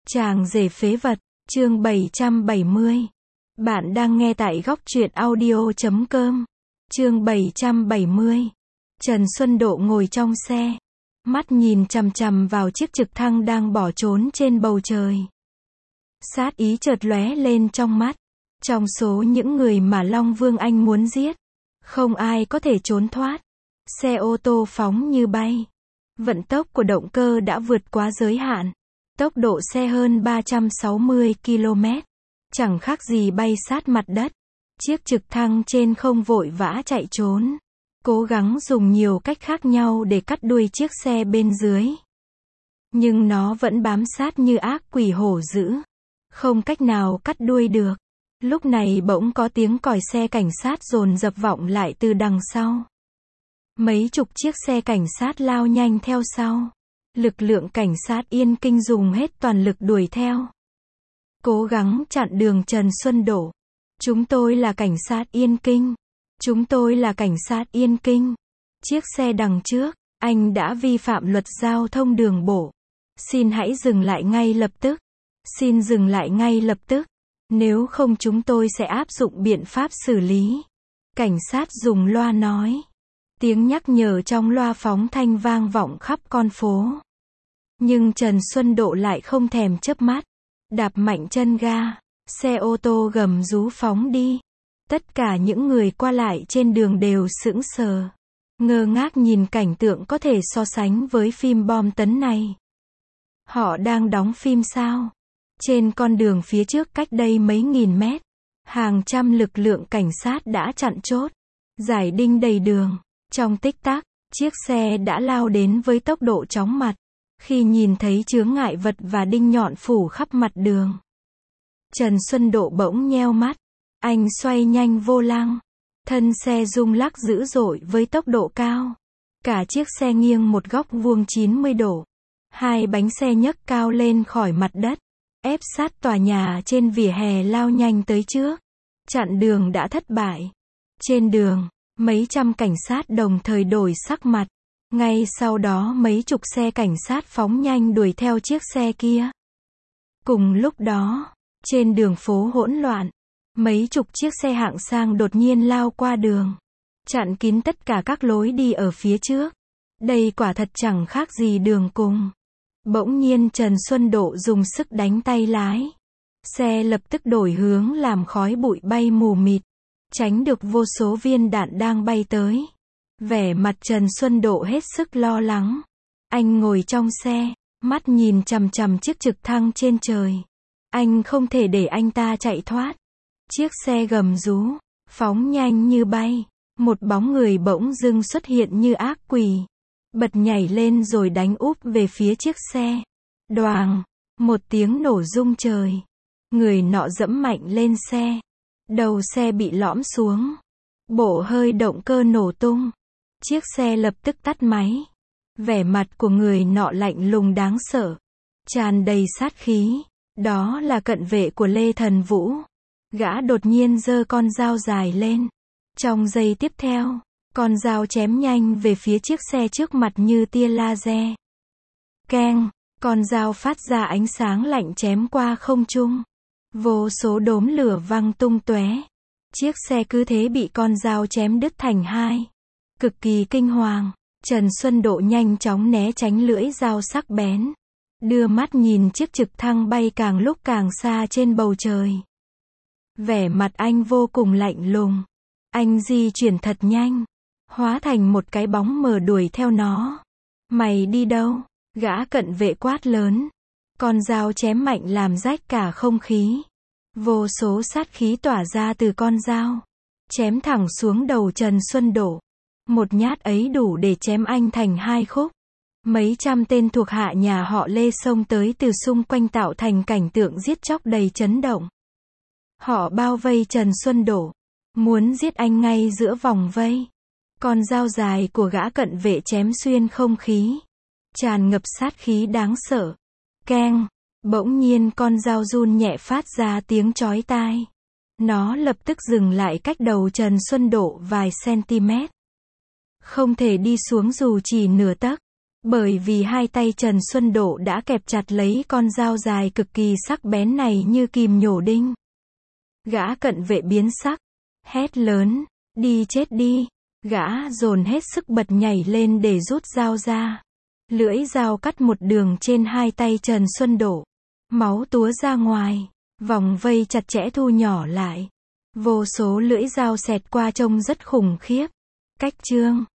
Chàng rể phế vật, chương 770. Bạn đang nghe tại góc truyện audio.com. Chương 770. Trần Xuân Độ ngồi trong xe, mắt nhìn chằm chằm vào chiếc trực thăng đang bỏ trốn trên bầu trời. Sát ý chợt lóe lên trong mắt. Trong số những người mà Long Vương Anh muốn giết, không ai có thể trốn thoát. Xe ô tô phóng như bay. Vận tốc của động cơ đã vượt quá giới hạn. Tốc độ xe hơn 360 km. Chẳng khác gì bay sát mặt đất. Chiếc trực thăng trên không vội vã chạy trốn. Cố gắng dùng nhiều cách khác nhau để cắt đuôi chiếc xe bên dưới. Nhưng nó vẫn bám sát như ác quỷ hổ dữ. Không cách nào cắt đuôi được. Lúc này bỗng có tiếng còi xe cảnh sát dồn dập vọng lại từ đằng sau. Mấy chục chiếc xe cảnh sát lao nhanh theo sau. Lực lượng cảnh sát Yên Kinh dùng hết toàn lực đuổi theo. Cố gắng chặn đường Trần Xuân Độ. Chúng tôi là cảnh sát Yên Kinh. Chúng tôi là cảnh sát Yên Kinh. Chiếc xe đằng trước, anh đã vi phạm luật giao thông đường bộ. Xin hãy dừng lại ngay lập tức. Xin dừng lại ngay lập tức. Nếu không chúng tôi sẽ áp dụng biện pháp xử lý. Cảnh sát dùng loa nói. Tiếng nhắc nhở trong loa phóng thanh vang vọng khắp con phố. Nhưng Trần Xuân Độ lại không thèm chớp mắt. Đạp mạnh chân ga. Xe ô tô gầm rú phóng đi. Tất cả những người qua lại trên đường đều sững sờ. Ngơ ngác nhìn cảnh tượng có thể so sánh với phim bom tấn này. Họ đang đóng phim sao? Trên con đường phía trước cách đây mấy nghìn mét. Hàng trăm lực lượng cảnh sát đã chặn chốt. Giải đinh đầy đường. Trong tích tắc, chiếc xe đã lao đến với tốc độ chóng mặt. Khi nhìn thấy chướng ngại vật và đinh nhọn phủ khắp mặt đường, Trần Xuân Độ bỗng nheo mắt. Anh xoay nhanh vô lăng. Thân xe rung lắc dữ dội với tốc độ cao. Cả chiếc xe nghiêng một góc vuông 90 độ. Hai bánh xe nhấc cao lên khỏi mặt đất. Ép sát tòa nhà trên vỉa hè lao nhanh tới trước. Chặn đường đã thất bại. Trên đường, mấy trăm cảnh sát đồng thời đổi sắc mặt. Ngay sau đó mấy chục xe cảnh sát phóng nhanh đuổi theo chiếc xe kia. Cùng lúc đó, trên đường phố hỗn loạn, mấy chục chiếc xe hạng sang đột nhiên lao qua đường, chặn kín tất cả các lối đi ở phía trước. Đây quả thật chẳng khác gì đường cùng. Bỗng nhiên Trần Xuân Độ dùng sức đánh tay lái. Xe lập tức đổi hướng làm khói bụi bay mù mịt, tránh được vô số viên đạn đang bay tới. Vẻ mặt Trần Xuân Độ hết sức lo lắng. Anh ngồi trong xe, mắt nhìn chằm chằm chiếc trực thăng trên trời. Anh không thể để anh ta chạy thoát. Chiếc xe gầm rú, phóng nhanh như bay. Một bóng người bỗng dưng xuất hiện như ác quỷ. Bật nhảy lên rồi đánh úp về phía chiếc xe. Đoàng, một tiếng nổ rung trời. Người nọ giẫm mạnh lên xe. Đầu xe bị lõm xuống. Bộ hơi động cơ nổ tung. Chiếc xe lập tức tắt máy. Vẻ mặt của người nọ lạnh lùng đáng sợ, tràn đầy sát khí. Đó là cận vệ của Lê Thần Vũ. Gã đột nhiên giơ con dao dài lên. Trong giây tiếp theo, con dao chém nhanh về phía chiếc xe trước mặt như tia laser. Keng, con dao phát ra ánh sáng lạnh chém qua không trung. Vô số đốm lửa văng tung tóe. Chiếc xe cứ thế bị con dao chém đứt thành hai. Cực kỳ kinh hoàng, Trần Xuân Độ nhanh chóng né tránh lưỡi dao sắc bén. Đưa mắt nhìn chiếc trực thăng bay càng lúc càng xa trên bầu trời. Vẻ mặt anh vô cùng lạnh lùng. Anh di chuyển thật nhanh, hóa thành một cái bóng mờ đuổi theo nó. Mày đi đâu? Gã cận vệ quát lớn. Con dao chém mạnh làm rách cả không khí. Vô số sát khí tỏa ra từ con dao. Chém thẳng xuống đầu Trần Xuân Độ. Một nhát ấy đủ để chém anh thành hai khúc. Mấy trăm tên thuộc hạ nhà họ Lê xông tới từ xung quanh tạo thành cảnh tượng giết chóc đầy chấn động. Họ bao vây Trần Xuân Độ, muốn giết anh ngay giữa vòng vây. Con dao dài của gã cận vệ chém xuyên không khí, tràn ngập sát khí đáng sợ. Keng, bỗng nhiên con dao run nhẹ phát ra tiếng chói tai. Nó lập tức dừng lại cách đầu Trần Xuân Độ vài cm. Không thể đi xuống dù chỉ nửa tấc. Bởi vì hai tay Trần Xuân Độ đã kẹp chặt lấy con dao dài cực kỳ sắc bén này như kìm nhổ đinh. Gã cận vệ biến sắc, hét lớn, đi chết đi. Gã dồn hết sức bật nhảy lên để rút dao ra. Lưỡi dao cắt một đường trên hai tay Trần Xuân Độ. Máu túa ra ngoài, vòng vây chặt chẽ thu nhỏ lại. Vô số lưỡi dao xẹt qua trông rất khủng khiếp. Cách chương